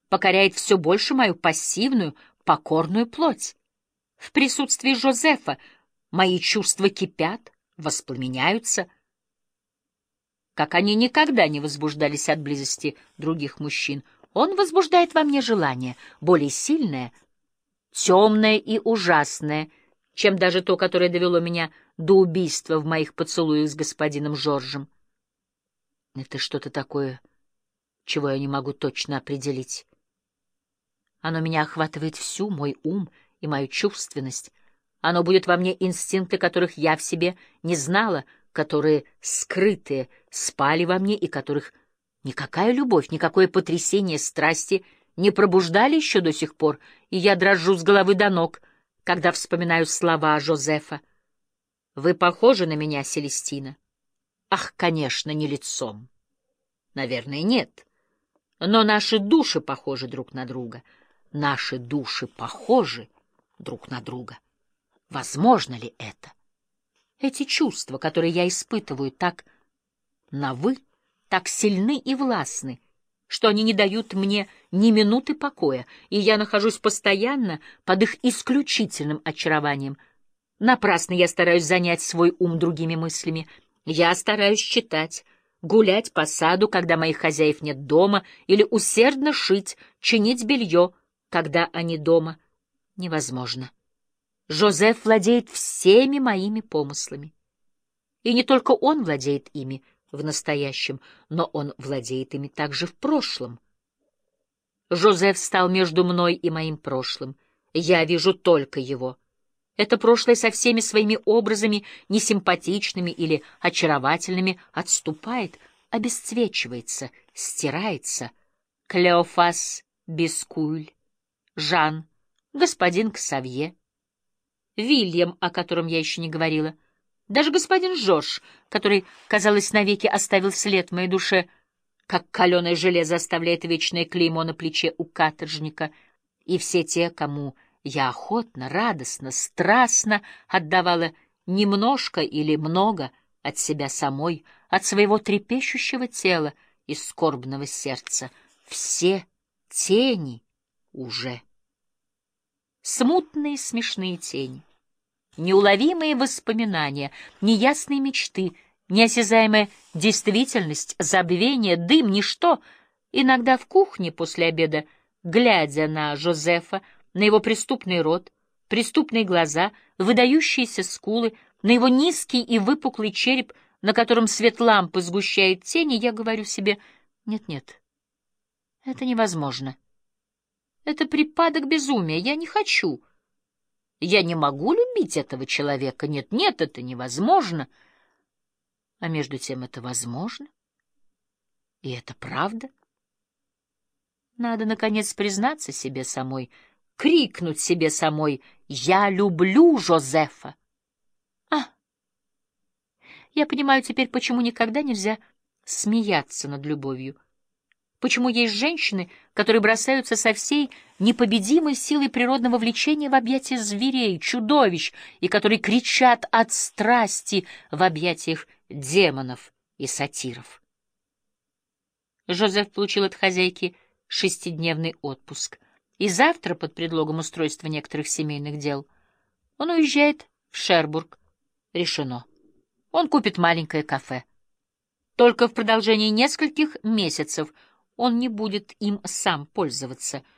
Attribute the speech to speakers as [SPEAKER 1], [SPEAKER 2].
[SPEAKER 1] покоряет все больше мою пассивную, покорную плоть. В присутствии Жозефа мои чувства кипят, воспламеняются, как они никогда не возбуждались от близости других мужчин. Он возбуждает во мне желание, более сильное, темное и ужасное, чем даже то, которое довело меня до убийства в моих поцелуях с господином Жоржем. Это что-то такое, чего я не могу точно определить. Оно меня охватывает всю, мой ум и мою чувственность. Оно будет во мне инстинкты, которых я в себе не знала, которые скрытые спали во мне и которых никакая любовь, никакое потрясение страсти не пробуждали еще до сих пор, и я дрожу с головы до ног, когда вспоминаю слова Жозефа. «Вы похожи на меня, Селестина?» «Ах, конечно, не лицом. Наверное, нет. Но наши души похожи друг на друга. Наши души похожи друг на друга. Возможно ли это? Эти чувства, которые я испытываю, так на «вы», так сильны и властны, что они не дают мне ни минуты покоя, и я нахожусь постоянно под их исключительным очарованием. Напрасно я стараюсь занять свой ум другими мыслями. Я стараюсь читать, гулять по саду, когда моих хозяев нет дома, или усердно шить, чинить белье, когда они дома. Невозможно. Жозеф владеет всеми моими помыслами. И не только он владеет ими в настоящем, но он владеет ими также в прошлом. Жозеф стал между мной и моим прошлым. Я вижу только его. Это прошлое со всеми своими образами, несимпатичными или очаровательными, отступает, обесцвечивается, стирается. Клеофас Бескуль, Жан, господин Ксавье, Вильям, о котором я еще не говорила, даже господин Жорж, который, казалось, навеки оставил след в моей душе, как каленое железо оставляет вечное клеймо на плече у каторжника, и все те, кому я охотно, радостно, страстно отдавала немножко или много от себя самой, от своего трепещущего тела и скорбного сердца. Все тени уже. Смутные смешные тени, неуловимые воспоминания, неясные мечты, неосязаемая действительность, забвение, дым, ничто. Иногда в кухне после обеда, глядя на Жозефа, на его преступный рот, преступные глаза, выдающиеся скулы, на его низкий и выпуклый череп, на котором свет лампы сгущает тени, я говорю себе: нет-нет, это невозможно. Это припадок безумия, я не хочу. Я не могу любить этого человека, нет-нет, это невозможно. А между тем это возможно, и это правда. Надо, наконец, признаться себе самой, крикнуть себе самой: «Я люблю Жозефа!» Я понимаю теперь, почему никогда нельзя смеяться над любовью. Почему есть женщины, которые бросаются со всей непобедимой силой природного влечения в объятия зверей, чудовищ, и которые кричат от страсти в объятиях демонов и сатиров. Жозеф получил от хозяйки 6-дневный отпуск, и завтра, под предлогом устройства некоторых семейных дел, он уезжает в Шербург. Решено. Он купит маленькое кафе. Только в продолжении нескольких месяцев он не будет им сам пользоваться.